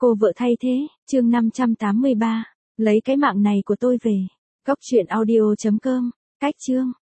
Cô vợ thay thế, chương 583. Lấy cái mạng này của tôi về. Góc truyện audio.com. Cách chương.